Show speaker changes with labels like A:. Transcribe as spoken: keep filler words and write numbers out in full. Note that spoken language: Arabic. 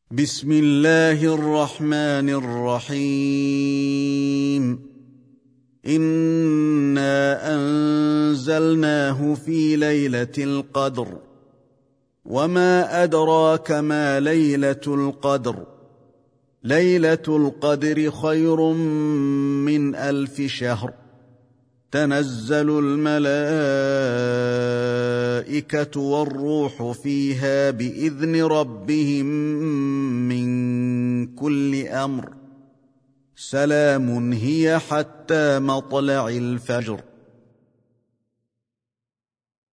A: بسم الله الرحمن الرحيم إنا أنزلناه في ليلة القدر وما أدراك ما ليلة القدر ليلة القدر خير من ألف شهر تنزل الملائكة والروح فيها بإذن ربهم من كل أمر سلام هي حتى مطلع الفجر.